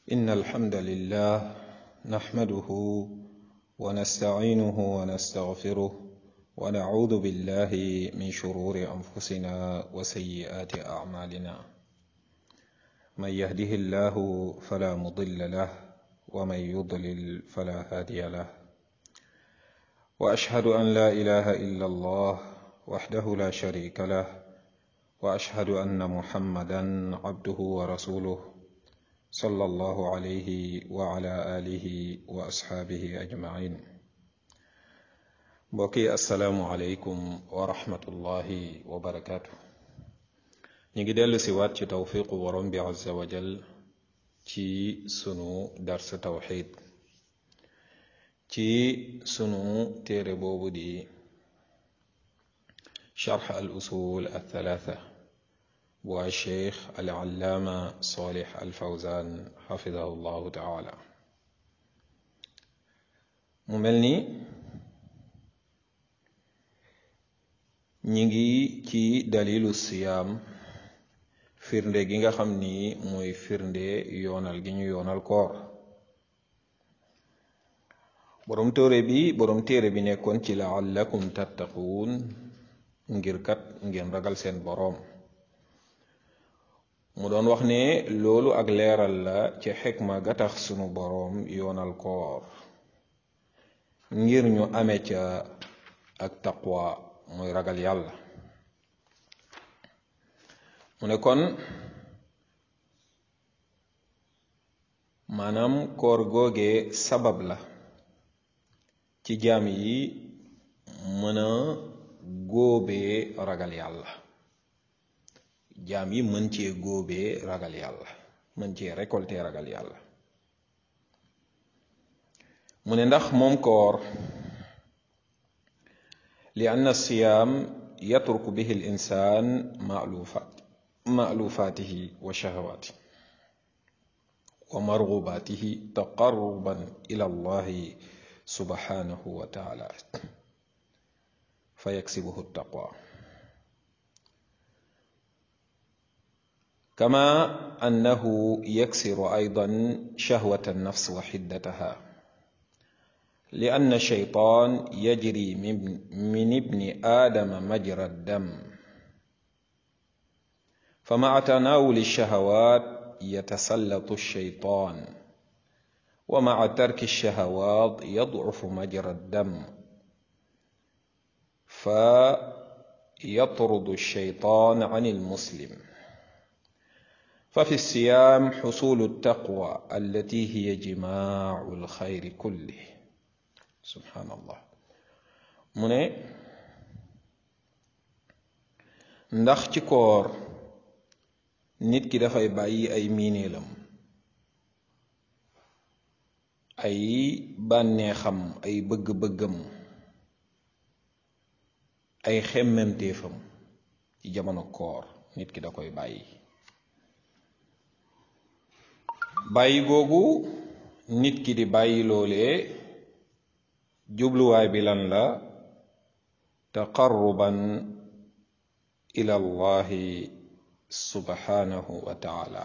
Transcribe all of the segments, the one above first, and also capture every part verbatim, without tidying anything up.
إن الحمد لله نحمده ونستعينه ونستغفره ونعوذ بالله من شرور أنفسنا وسيئات أعمالنا من يهده الله فلا مضل له ومن يضلل فلا هادي له وأشهد أن لا إله إلا الله وحده لا شريك له وأشهد أن محمدا عبده ورسوله صلى الله عليه وعلى آله وأصحابه أجمعين بوكي السلام عليكم ورحمة الله وبركاته نيجي ديلو سيوات ci توفيق ورم بي عز وجل ci sunu dars tawhid ci sunu téere boobu di شرح الأصول الثلاثة والشيخ العلامة صالح الفوزان حفظه الله تعالى مملني نيجي كي دليل الصيام firnde gi nga xam ni mooy firnde yoonal gi ñu yoonal koor borom téere bi borom téere bi nekkoon ci la'allakum tattaquun ngir kat ngeen ragal seen boroom mu doon wax ne loolu ak leeral la ci xikma ga tax sunu boroom yoonal koor ngir ñu ame ca ak taqwa mooy ragal yàlla mu ne kon maanaam koor googe sabab la ci jaam yi mën a góobee ragal yàlla jaam yi mën cee góobee ragal yàlla mën cee récolter ragal yàlla mu ne ndax moom koor li anna siyaam yatruku bihi al insaan ma'lufaat ma'lufaatihi wa shahawaati wa marghubaatihi taqarruban ila allahi subhanahu wa taala fa yaksibuhu taqwa كما أنه يكسر أيضا شهوة النفس وحدتها لأن الشيطان يجري من, من ابن آدم مجرى الدم فمع تناول الشهوات يتسلط الشيطان ومع ترك الشهوات يضعف مجرى الدم فيطرد الشيطان عن المسلم ففي الصيام حصول التقوى التي هي جماع الخير كله سبحان الله mu ne ndax ci koor nit ki dafay bàyyi ay miineelam ay bànneexam ay bëgg-bëggam ay xemmemteefam ci jamono koor nit ki da koy bàyyi bàyyi googu nit ki di bàyyi loolee jubluwaay bi lan la taqarruban ila allahi subhanahu wa taala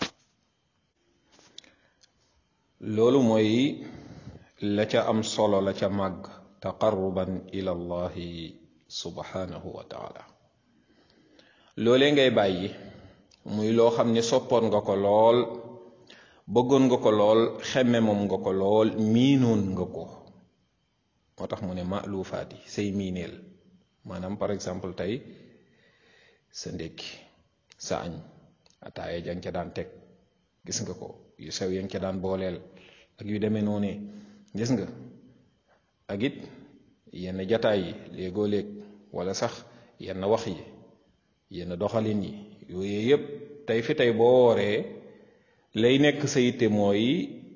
loolu mooy la ca am solo la ca màgg taqarruban ila allahi subhanahu wa taala loolee ngay bàyyi muy loo xam ne soppoon nga ko lool bëggoon nga ko lool xemme moom nga ko lool miinoon nga ko moo tax mu ne maalufaati say miineel maanaam par exemple tey sa ndékki sa añ ataaya jang ca daan teg gis nga ko yu sew yang ca daan booleel ak yu demee noonu gis nga ak it yenn jataay yi léegoo léeg wala sax yenn wax yi yenn doxalin yi yooyu yépp tey fi tey boo wooree lay nekk sa yitte mooy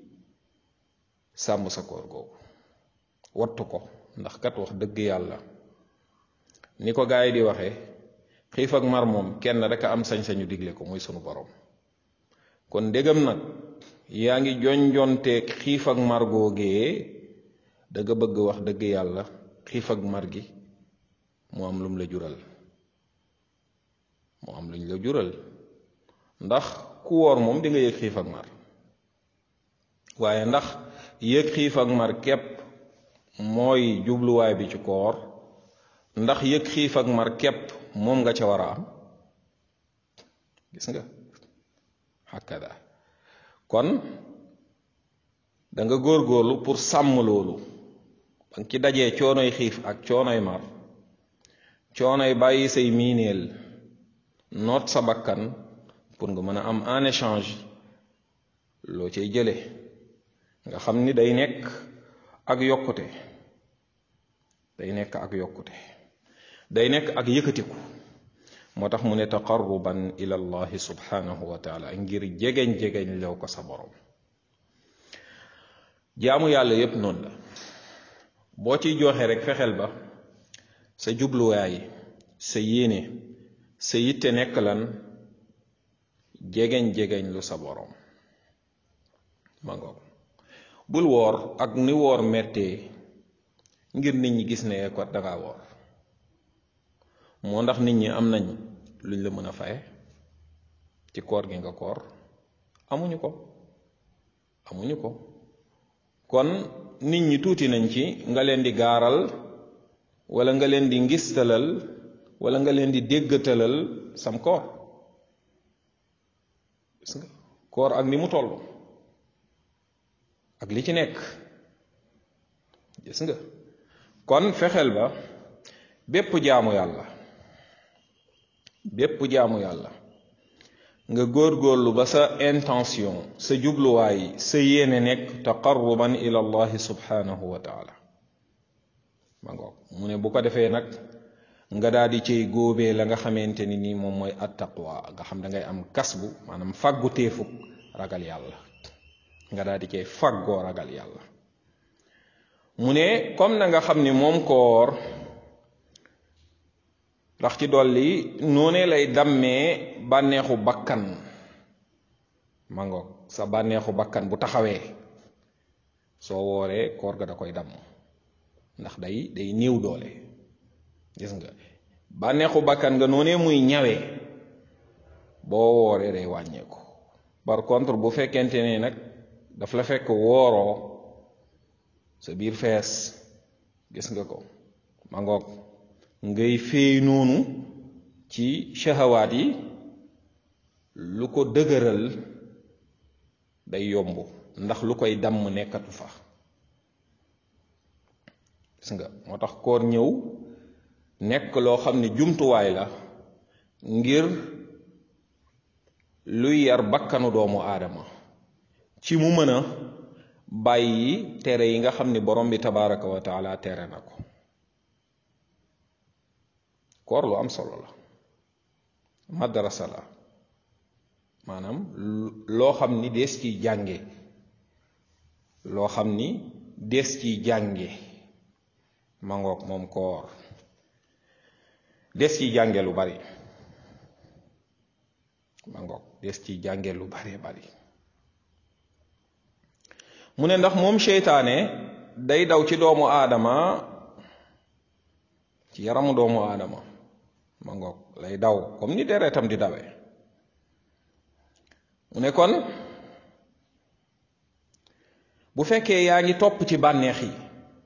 sàmm sa koor googu wattu ko ndax kat wax dëgg yàlla ni ko gaay di waxee xiif ak mar moom kenn rek a am sañ-sañu digle ko muy sunu borom kon ndégam nag yaa ngi jonjonteeg xiif ak mar googee da nga bëgg wax dëgg yàlla xiif ak mar gi mu am lum la jural mu am luñ la jural ndax ku woor moom di nga yëg xiif ak mar waaye ndax yëg xiif ak mar képp mooy jubluwaay bi ci koor ndax yëg xiif ak mar képp moom nga ca war a am gis nga hakada kon da nga góorgóorlu pour sàmm loolu ba nga ci dajee coonoy xiif ak coonoy mar coonoy bàyyi say miineel noot sa bakkan pour nga mën a am en échange loo cay jële nga xam ni day nekk ak yokkute day nekk ak yokkute day nekk ak yëkkatiku moo tax mu ne taqarruban ila allahi subhanahu wa taala ngir jegeñ jegeñ lew ko sa borom jaamu yàlla yépp noonu la boo ciy joxe rek fexeel ba sa jubluwaay sa yéene sa yitte nekk lan jegeñ jegeñ lu sa borom ma ngoog bul woor ak ni woor mettee ngir nit ñi gis ne ko danga woor moo ndax nit ñi am nañ luñ la mën a faye ci koor gi nga koor amuñu ko amuñu ko kon nit ñi tuuti nañ ci nga leen di gaaral wala nga leen di ngistalal wala nga leen di déggatalal sam koor gis nga koor ak ni mu toll ak li ci nekk gis nga kon fexeel ba bépp jaamu yàlla bépp jaamu yàlla nga góorgóorlu ba sa intention sa jubluwaay sa yéene nekk taqarruban ila allahi subhanahu wa taala ma ngoog mu ne bu ko defee nag nga daal di cay góobee la nga xamante ni nii moom mooy attaqwa nga xam da ngay am kasbu maanaam fàggu téefu ragal yàlla nga daal di cay fàggoo ragal yàlla mu ne comme na nga xam ni moom koor ndax ci dolli noone lay dammee bànneexu bakkan ma ngoog sa bànneexu bakkan bu taxawee soo wooree koor ga da koy damm ndax day day néew doole gis nga bànneexu bakkan nga noonee muy ñawee boo wooree day wàññeeku par contre bu fekkente ne nag daf la fekk wooroo sa biir fees gis nga ko ma ngoog ngay féey noonu ci shahawaat yi lu ko dëgëral day yomb ndax lu koy damm nekkatu fa gis nga moo tax koor ñëw nekk loo xam ne jumtuwaay la ngir luy yar bakkanu doomu aadama ci mu mën a bàyyi tere yi nga xam ni borom bi tabaraka wa taala tere na ko koor lu am solo la madrasa la maanaam loo xam ni dees ciy jànge loo xam ni dees ciy jànge ma ngoog moom koor des ciy jànge lu bari ma ngoog des ciy jànge lu bari bari mu ne ndax moom seytaane day daw ci doomu aadama ci yaramu doomu aadama ma ngoog lay daw comme ni deretam di dawee mu ne kon bu fekkee yaa ngi topp ci bànneex yi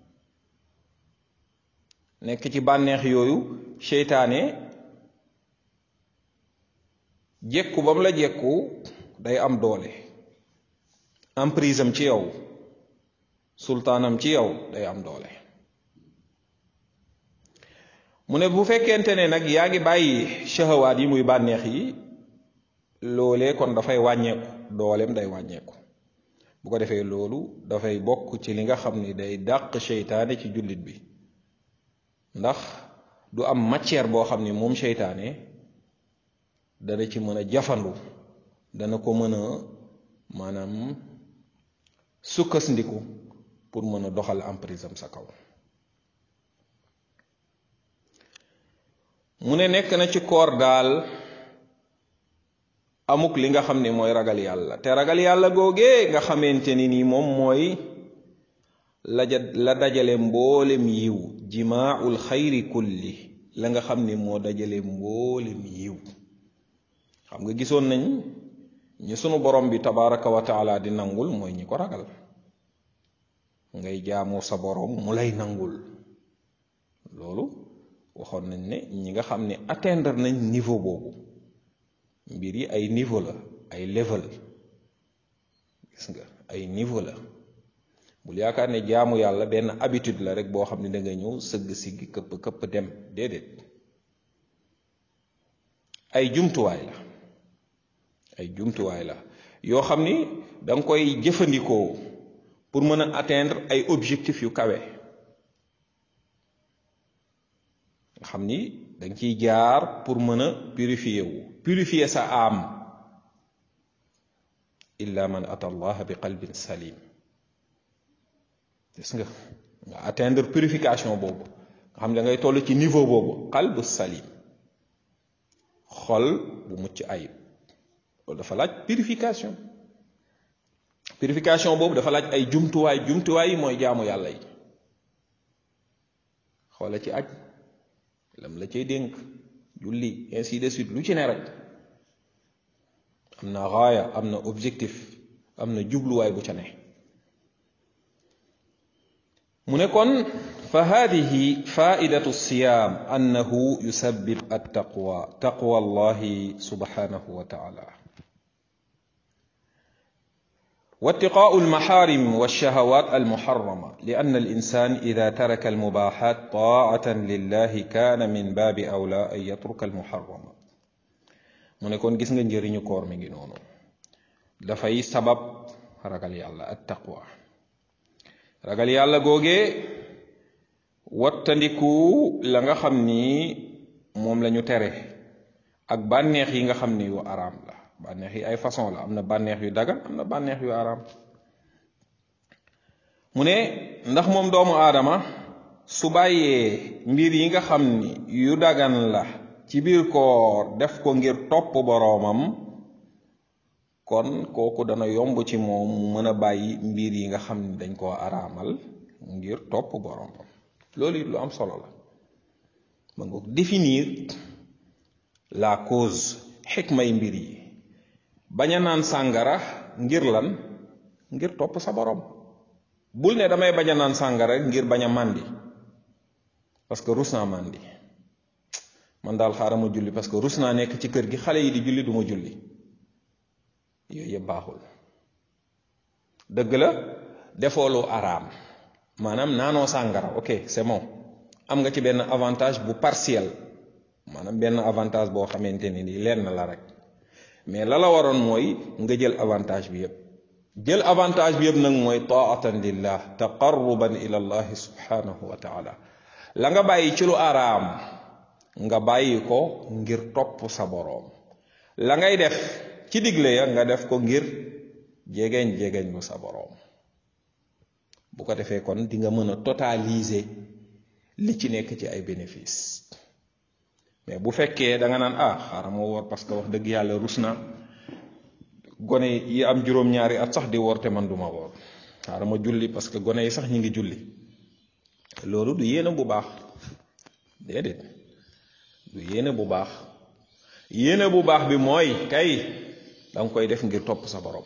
nekk ci bànneex yooyu seytaane jekku ba mu la jekku day am doole emprise am ci yow sultaanam ci yow day am doole mu ne bu fekkente ne nag yaa ngi bàyyi shahawaat yi muy bànneex yi loolee kon dafay wàññeeku dooleem day wàññeeku bu ko defee loolu dafay bokk ci li nga xam ni day dàq seytaane ci jullit bi ndax du am matière boo xam ni moom seytaane dana ci mën a jafandu dana ko mën a maanaam sukkandiku pour mën a doxal emprise am sa kaw mu ne nekk na ci koor daal amuk li nga xam ne mooy ragal yàlla te ragal yàlla googee nga xamante ni nii moom mooy la la dajale mboolem yiw jimaaul xayri kulli la nga xam ne moo dajale mboolem yiw xam nga gisoon nañ ñi sunu borom bi tabaraka wa taala di nangul mooy ñi ko ragal ngay jaamu sa borom mu lay nangul loolu waxoon nañ ne ñi nga xam ne atteindre nañ niveau boobu mbir yi ay niveau la ay level gis nga ay niveau la bul yaakaar ne jaamu yàlla benn habitude la rek boo xam ne da nga ñëw sëgg siggi këpp këpp dem déedéet ay jumtuwaay la ay jumtuwaay la yoo xam ni da nga koy jëfandikoo pour mën a atteindre ay objectifs yu kawe nga xam ni da nga ciy jaar pour mën a purifier wu purifier sa âme illa man ata allah bi qalbin salim gis nga nga atteindre purification boobu nga xam ne da ngay toll ci niveau boobu qalbu salim xol bu mucc ayib loolu dafa laaj purification purification boobu dafa laaj ay jumtuwaay jumtuwaay yi mooy jaamu yàlla yi xoola ci aj lam la cay dénk julli ainsi de suite lu ci ne rek am na gaaya am na objectif am na jubluwaay bu ca ne mu ne kon fa hadihi faidatu siyam annahu yusabbib attaqwa taqwa allahi subhanahu wa taala واتقاء المحارم والشهوات المحرمة لأن الإنسان إذا ترك المباحات طاعة لله كان من باب أولى أن يترك المحرمات mu ne kon gis nga njëriñu koor mi ngi noonu dafay sabab ragal yàlla attaqwa ragal yàlla googee wattandiku la nga xam ni moom la ñu tere ak bànneex yi nga xam ni yu araam la bànneex yi ay façon la am na bànneex yu dagan am na bànneex yu araam mu ne ndax moom doomu aadama su bàyyee mbir yi nga xam ni yu dagan la ci biir koor def ko ngir topp boroomam kon kooku dana yomb ci moom mu mën a bàyyi mbir yi nga xam ni dañ koo araamal ngir topp boroomam loolu it lu am solo la ma nga définir la cause xikmay mbir yi bañ a naan sàngara ngir lan ngir topp sa boroom bul ne damay bañ a naan sàngara ngir bañ a màndi parce que rus naa màndi man daal xaaral ma julli parce que rus naa nekk ci kër gi xale yi di julli du ma julli yooyu yëpp baaxul dëgg la defoo lu araam maanaam naanoo sàngara ok c'est bon am nga ci benn avantage bu partiel maanaam benn avantage boo xamante ne nii lenn la rek mais la la waroon mooy nga jël avantage bi yëpp jël avantage bi yëpp nag mooy taatan lillah taqarruban ila allahi subhanahu wa taala la nga bàyyi ci lu araam nga bàyyi ko ngir topp sa boroom la ngay def ci digle ya nga def ko ngir jegeñ jegeñ lu sa boroom bu ko defee kon di nga mën a totaliser li ci nekk ci ay bénéfice mais bu fekkee da nga naan ah xaaral ma woor parce que wax dëgg yàlla rus na gone yi am juróom-ñaari at sax di woor te man duma woor xaaral ma julli parce que gone yi sax ñi ngi julli loolu du yéene bu baax déedéet du yéene bu baax yéene bu baax bi mooy kay da nga koy def ngir topp sa borom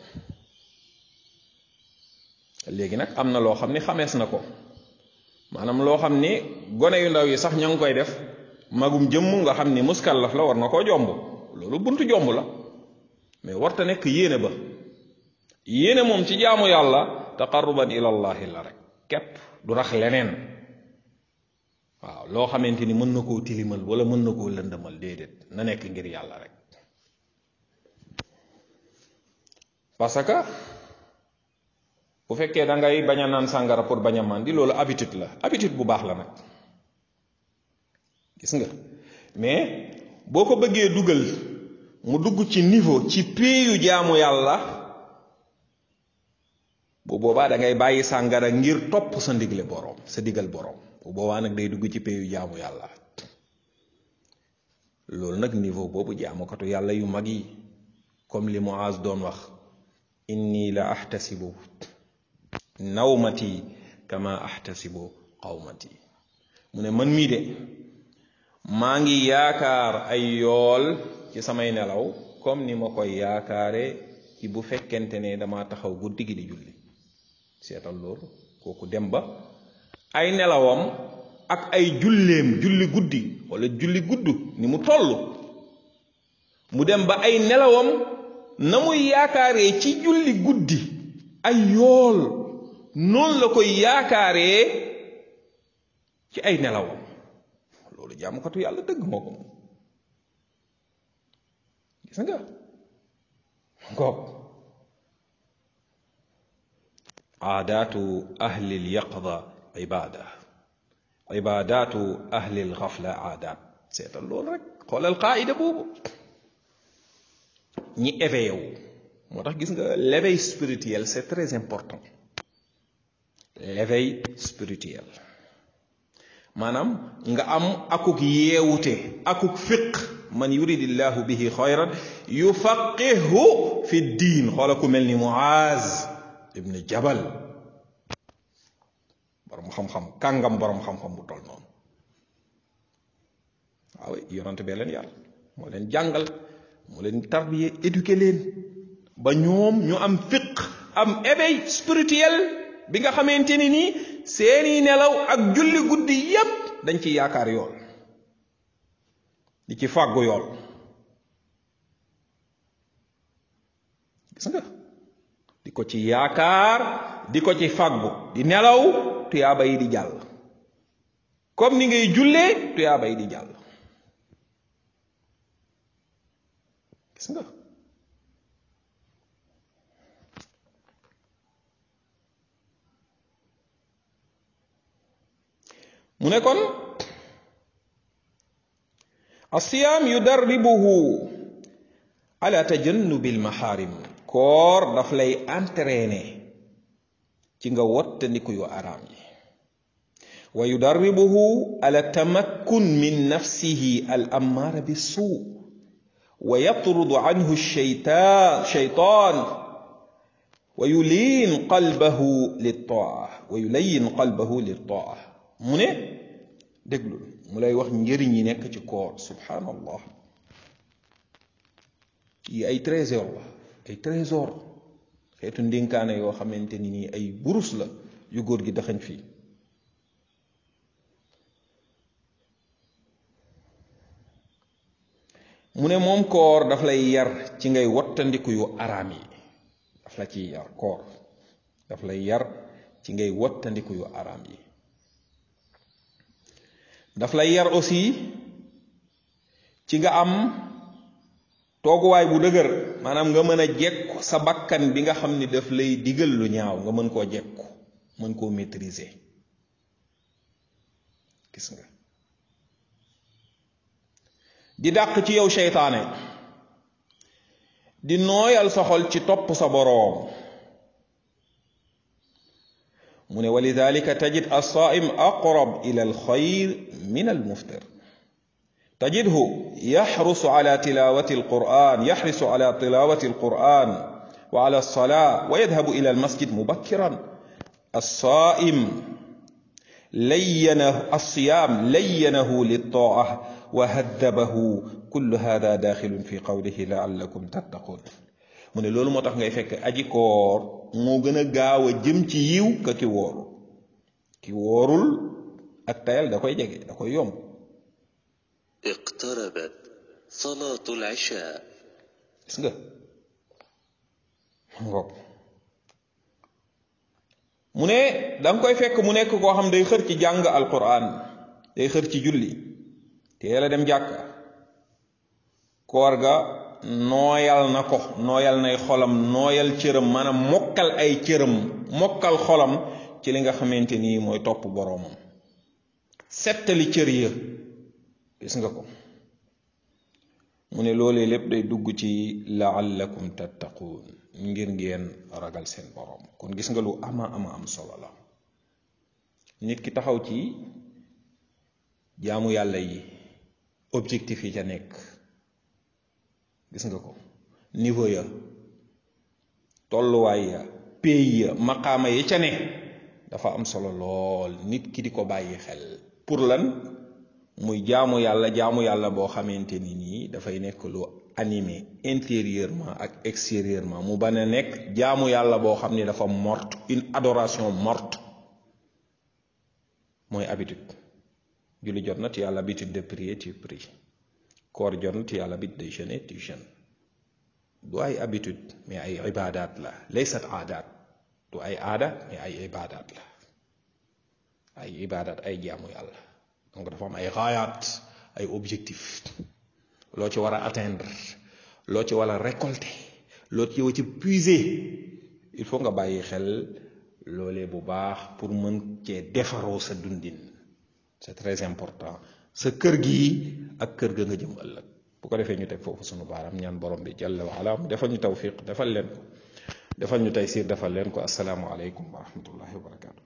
léegi nag am na loo xam ni xamees na ko maanaam loo xam ni gone yu ndaw yi sax ña ngi koy def magum jëmm nga xam ni muskallaf la war na koo jomb loolu buntu jomb la mais warta nekk yéene ba yéene moom ci jaamu yàlla taqarruban ilallahi la rek képp du rax leneen waaw loo xamante ni mën na koo tilimal wala mën na koo lëndëmal déedéet na nekk ngir yàlla rek parce que bu fekkee da ngay bañ a naan sàngara pour bañ a màndi loolu habitude la habitude bu baax la nag gis nga mais boo ko bëggee dugal mu dugg ci niveau ci péeyu jaamu yàlla bu boobaa da ngay bàyyi sàngara ngir topp sa ndigle boroom sa digal boroom bu boobaa nag day dugg ci péeyu jaamu yàlla loolu nag niveau boobu jaamukatu yàlla yu mag yi comme li Muaz doon wax inni la ahtasibu nawmati kama ahtasibu qawmati mu ne man mii de maa ngi yaakaar ay yool ci samay nelaw comme ni ma koy yaakaare ci bu fekkente ne dama taxaw guddi gi di julli seetal loolu kooku dem ba ay nelawam ak ay julleem julli guddi wala julli gudd ni mu toll mu dem ba ay nelawam na muy yaakaaree ci julli guddi ay yool noonu la koy yaakaaree ci ay nelawam loolu jaamukatu yàlla dëgg moo ko moom gis nga ngoog aadaatu ahli lyaqda ibada ibadaatu ahli lxafla aadaat seetal loolu rek xoolal qaida boobu ñi éveillé wu moo tax gis nga l'éveil spirituel c'est très important l'éveil spirituel maanaam nga am akuk yeewute akuk fiq man yuridillahu bihi xayran yufaqihu fi diin xoola ku mel ni Muaz ibn Jabal borom xam-xam kàngam borom xam-xam bu tol noonu waaw yonante bee leen yar moo leen jàngal moo leen tarbiye éduqué leen ba ñoom ñu am fiq am éveil spirituel bi nga xamante ni nii seeni nelaw ak julli guddi yépp dañ ci yaakaar yool di ci fàggu yool gis nga di ko ci yaakaar di ko ci fàggu di nelaw tuyaaba yi di jàll comme ni ngay jullee tuyaaba yi di jàll gis nga mu ne kon asiyaam yudarribuhu ala tajannubi almaharim koor daf lay entraîner ci nga wottandiku yu araam yi wa yudarribuhu ala tamakkun min nafsihi al ammaara bissuu wa yatrudu anhu shaytaan shaytaan wa yuliin qalbahu littaa wa yulayyin qalbahu littaa mu ne déglul mu lay wax njëriñ yi nekk ci koor subhanallah yi ay trésor la ay trésor xeetu ndénkaane yoo xamante ni nii ay burus la yu góor gi daxañ fii mu ne moom koor daf lay yar ci ngay wattandiku yu araam yi daf la ciy yar koor daf lay yar ci ngay wattandiku yu araam yi daf lay yar aussi ci nga am tooguwaay bu dëgër maanaam nga mën a jekku sa bakkan bi nga xam ni daf lay digal lu ñaaw nga mën koo jekku mën koo maîtriser gis nga di dàq ci yow seytaane di nooyal sa xol ci topp sa boroom mu ne walidalika tajid as-saa'im aqrab ila al-xayr min al-muftir tajidhu yaxrusu ala tilawati al-Qur'an yaxrisu ala tilawati al-Qur'an wa ala as-salaa wa yadhabu ila al-masjid mubakkiran as-saa'im layyanahu as-siyaam layyanahu lit-taa'ah wa haddabahu kullu hada daxilun fi qawlihi la'allakum tattaqun mu ne loolu moo tax ngay fekk aji koor moo gën a gaaw a jëm ci yiw ka ki wóorul ki wóorul ak tayal da koy jege da koy yomb iqtarabat salaatu al-isha gis nga ngoog mu ne danga koy fekk mu nekk koo xam day xër ci jàng alquran day xër ci julli teel a dem jàkka koor ga nooyal na ko nooyal nay xolam nooyal cëram maanaam mokkal ay cëram mokkal xolam ci li nga xamante nii mooy topp boroomam settali cër ya gis nga ko mu ne loolee lépp day dugg ci la'allakum tattaquun ngir ngeen ragal seen boroom kon gis nga lu ama ama am solo la nit ki taxaw ci jaamu yàlla yi objectif yi ca nekk gis nga ko niveau ya tolluwaay ya pays ya maqaama yi ca ne dafa am solo lool nit ki di ko bàyyi xel pour lan muy jaamu yàlla jaamu yàlla boo xamante ni nii dafay nekk lu animé intérieurement ak extérieurement mu bañ a nekk jaamu yàlla boo xam ni dafa morte une adoration morte mooy habitude. julli jot na tu as l'habitude de prier tu pries koor jot na tu as l'habitude de jeûner tu jeûnes du ay habitude mais ay ibaadaat la laysat aadaat du ay aada mais ay ibaadaat la ay ibaadaat ay jaamu yàlla donc dafa am ay xaayaat ay objectif loo ci war a atteindre loo ci war a récolter loo ci war ci puiser il faut nga bàyyi xel loolee bu baax pour mën cee defaroo sa dundin. c'est très important sa kër gi ak kër ga nga jëm ëllëg bu ko defee ñu teg foofu sunu baaram ñaan borom bi jalla wa ala mu defal ñu tawfiq defal leen ko defal ñu taysiir defal leen ko assalaamu aleykum wa rahmatullahi wa barakatu